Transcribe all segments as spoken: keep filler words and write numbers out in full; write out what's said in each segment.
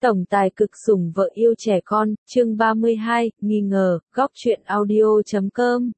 Tổng tài cực sủng vợ yêu trẻ con, chương ba mươi hai, nghi ngờ, góc truyện audio chấm com.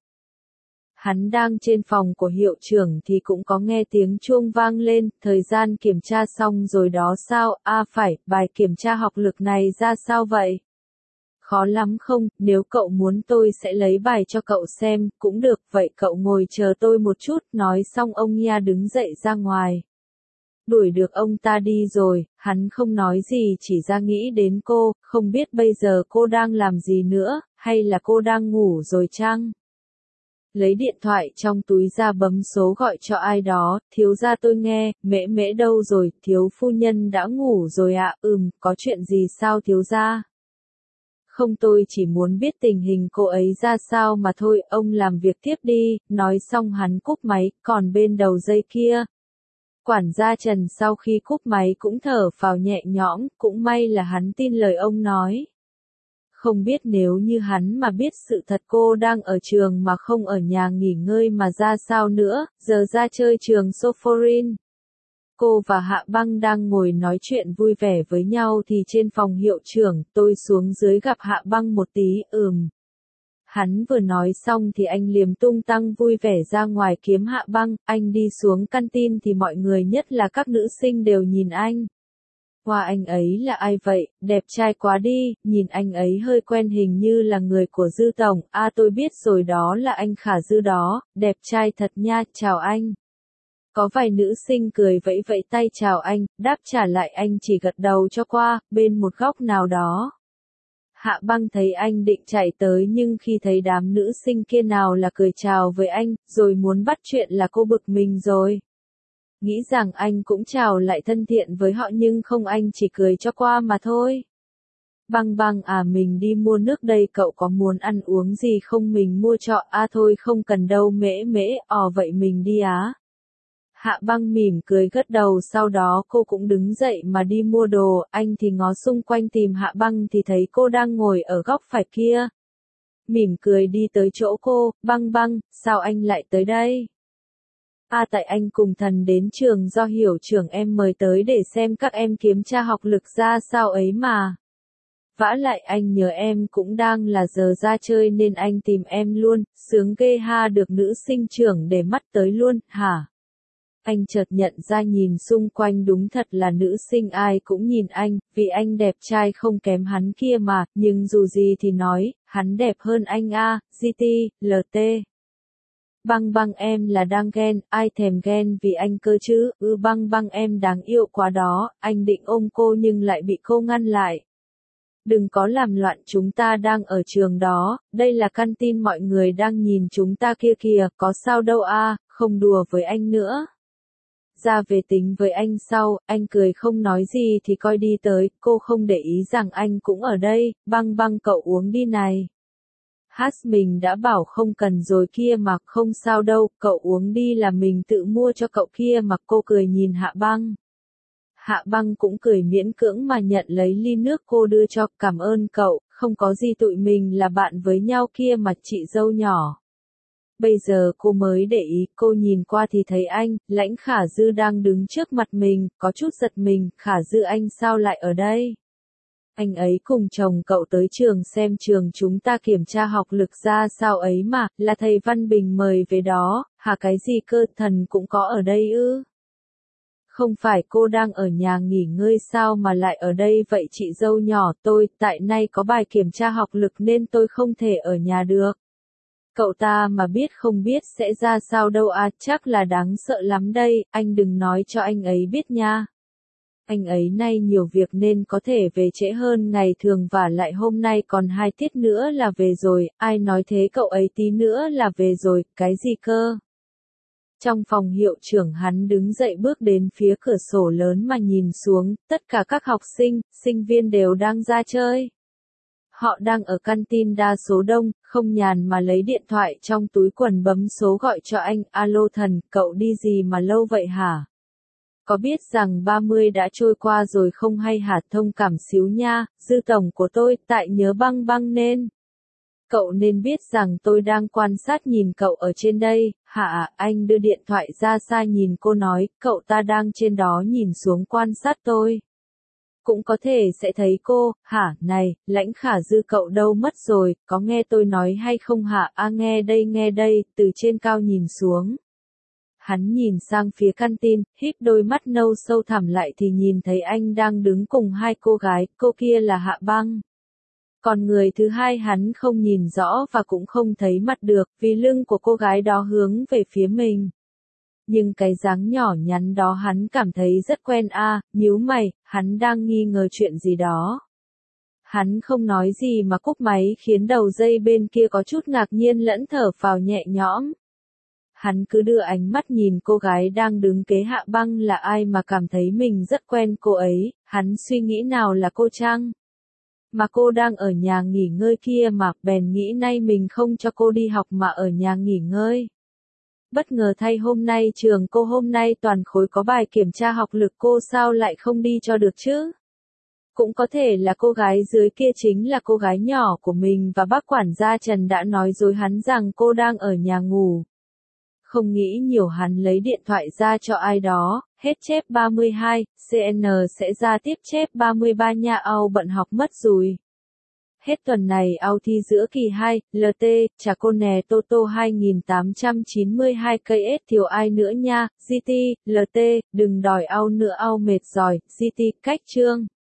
Hắn đang trên phòng của hiệu trưởng thì cũng có nghe tiếng chuông vang lên, thời gian kiểm tra xong rồi đó sao, a à, phải, bài kiểm tra học lực này ra sao vậy? Khó lắm không, nếu cậu muốn tôi sẽ lấy bài cho cậu xem, cũng được, vậy cậu ngồi chờ tôi một chút, nói xong ông Nha đứng dậy ra ngoài. Đuổi được ông ta đi rồi, hắn không nói gì chỉ ra nghĩ đến cô, không biết bây giờ cô đang làm gì nữa, hay là cô đang ngủ rồi chăng? Lấy điện thoại trong túi ra bấm số gọi cho ai đó, thiếu gia tôi nghe, mễ mễ đâu rồi, thiếu phu nhân đã ngủ rồi ạ, à? Ừm, có chuyện gì sao thiếu gia? Không, tôi chỉ muốn biết tình hình cô ấy ra sao mà thôi, ông làm việc tiếp đi, nói xong hắn cúp máy, còn bên đầu dây kia. Quản gia Trần sau khi cúp máy cũng thở phào nhẹ nhõm, cũng may là hắn tin lời ông nói. Không biết nếu như hắn mà biết sự thật cô đang ở trường mà không ở nhà nghỉ ngơi mà ra sao nữa, giờ ra chơi trường Sophorin. Cô và Hạ Băng đang ngồi nói chuyện vui vẻ với nhau thì trên phòng hiệu trưởng, tôi xuống dưới gặp Hạ Băng một tí, ừm. Hắn vừa nói xong thì anh liềm tung tăng vui vẻ ra ngoài kiếm Hạ Băng, anh đi xuống canteen thì mọi người nhất là các nữ sinh đều nhìn anh. Wow, anh ấy là ai vậy, đẹp trai quá đi, nhìn anh ấy hơi quen hình như là người của Dư Tổng, a à, tôi biết rồi đó là anh Khả Dư đó, đẹp trai thật nha, chào anh. Có vài nữ sinh cười vẫy vẫy tay chào anh, đáp trả lại anh chỉ gật đầu cho qua, bên một góc nào đó. Hạ Băng thấy anh định chạy tới nhưng khi thấy đám nữ sinh kia nào là cười chào với anh, rồi muốn bắt chuyện là cô bực mình rồi. Nghĩ rằng anh cũng chào lại thân thiện với họ nhưng không, anh chỉ cười cho qua mà thôi. Băng Băng à, mình đi mua nước đây, cậu có muốn ăn uống gì không, mình mua cho, a à, thôi không cần đâu mễ mễ, ò vậy mình đi á. Hạ Băng mỉm cười gật đầu, sau đó cô cũng đứng dậy mà đi mua đồ, anh thì ngó xung quanh tìm Hạ Băng thì thấy cô đang ngồi ở góc phải kia. Mỉm cười đi tới chỗ cô, Băng Băng, sao anh lại tới đây? À tại anh cùng Thần đến trường do hiệu trưởng em mời tới để xem các em kiểm tra học lực ra sao ấy mà. Vả lại anh nhớ em cũng đang là giờ ra chơi nên anh tìm em luôn, sướng ghê ha, được nữ sinh trưởng để mắt tới luôn, hả? Anh chợt nhận ra nhìn xung quanh đúng thật là nữ sinh ai cũng nhìn anh, vì anh đẹp trai không kém hắn kia mà, nhưng dù gì thì nói, hắn đẹp hơn anh a, giê tê, lờ tê. Băng Băng em là đang ghen, ai thèm ghen vì anh cơ chứ, ư Băng Băng em đáng yêu quá đó, anh định ôm cô nhưng lại bị cô ngăn lại. Đừng có làm loạn, chúng ta đang ở trường đó, đây là canteen, mọi người đang nhìn chúng ta kia kìa, có sao đâu a, không đùa với anh nữa. Ra về tính với anh sau, anh cười không nói gì thì coi đi tới, cô không để ý rằng anh cũng ở đây, Băng Băng cậu uống đi này. Hát mình đã bảo không cần rồi kia mà, không sao đâu, cậu uống đi, là mình tự mua cho cậu kia mà, cô cười nhìn Hạ Băng. Hạ Băng cũng cười miễn cưỡng mà nhận lấy ly nước cô đưa cho, cảm ơn cậu, không có gì, tụi mình là bạn với nhau kia mà, chị dâu nhỏ. Bây giờ cô mới để ý, cô nhìn qua thì thấy anh, Lãnh Khả Dư đang đứng trước mặt mình, có chút giật mình, Khả Dư anh sao lại ở đây? Anh ấy cùng chồng cậu tới trường xem trường chúng ta kiểm tra học lực ra sao ấy mà, là thầy Văn Bình mời về đó, hả cái gì cơ, Thần cũng có ở đây ư? Không phải cô đang ở nhà nghỉ ngơi sao mà lại ở đây vậy chị dâu nhỏ, tôi, tại nay có bài kiểm tra học lực nên tôi không thể ở nhà được. Cậu ta mà biết không biết sẽ ra sao đâu à, chắc là đáng sợ lắm đây, anh đừng nói cho anh ấy biết nha. Anh ấy nay nhiều việc nên có thể về trễ hơn ngày thường, và lại hôm nay còn hai tiết nữa là về rồi, ai nói thế, cậu ấy tí nữa là về rồi, cái gì cơ? Trong phòng hiệu trưởng hắn đứng dậy bước đến phía cửa sổ lớn mà nhìn xuống, tất cả các học sinh, sinh viên đều đang ra chơi. Họ đang ở canteen đa số đông, không nhàn mà lấy điện thoại trong túi quần bấm số gọi cho anh, alo Thần, cậu đi gì mà lâu vậy hả? Có biết rằng ba mươi đã trôi qua rồi không hay hả, thông cảm xíu nha, Dư Tổng của tôi, tại nhớ Băng Băng nên. Cậu nên biết rằng tôi đang quan sát nhìn cậu ở trên đây, hả, anh đưa điện thoại ra xa nhìn cô nói, cậu ta đang trên đó nhìn xuống quan sát tôi. Cũng có thể sẽ thấy cô, hả, này, Lãnh Khả Dư cậu đâu mất rồi, có nghe tôi nói hay không hả, a à, nghe đây nghe đây, từ trên cao nhìn xuống. Hắn nhìn sang phía căn tin, híp đôi mắt nâu sâu thẳm lại thì nhìn thấy anh đang đứng cùng hai cô gái, cô kia là Hạ Băng. Còn người thứ hai hắn không nhìn rõ và cũng không thấy mặt được, vì lưng của cô gái đó hướng về phía mình. Nhưng cái dáng nhỏ nhắn đó hắn cảm thấy rất quen a, à, nhíu mày, hắn đang nghi ngờ chuyện gì đó. Hắn không nói gì mà cúp máy khiến đầu dây bên kia có chút ngạc nhiên lẫn thở phào nhẹ nhõm. Hắn cứ đưa ánh mắt nhìn cô gái đang đứng kế Hạ Băng là ai mà cảm thấy mình rất quen cô ấy, hắn suy nghĩ nào là cô chăng? Mà cô đang ở nhà nghỉ ngơi kia mà, bèn nghĩ nay mình không cho cô đi học mà ở nhà nghỉ ngơi. Bất ngờ thay hôm nay trường cô hôm nay toàn khối có bài kiểm tra học lực cô sao lại không đi cho được chứ? Cũng có thể là cô gái dưới kia chính là cô gái nhỏ của mình và bác quản gia Trần đã nói dối hắn rằng cô đang ở nhà ngủ. Không nghĩ nhiều hắn lấy điện thoại ra cho ai đó, hết chép ba mươi hai, xê en sẽ ra tiếp chép ba mươi ba nha ao bận học mất rồi. Hết tuần này ao thi giữa kỳ hai, lờ tê, chà cô nè Toto hai nghìn tám trăm chín mươi hai cây ét thiếu ai nữa nha, giê tê, lờ tê, đừng đòi ao nữa ao mệt rồi, giê tê, cách chương.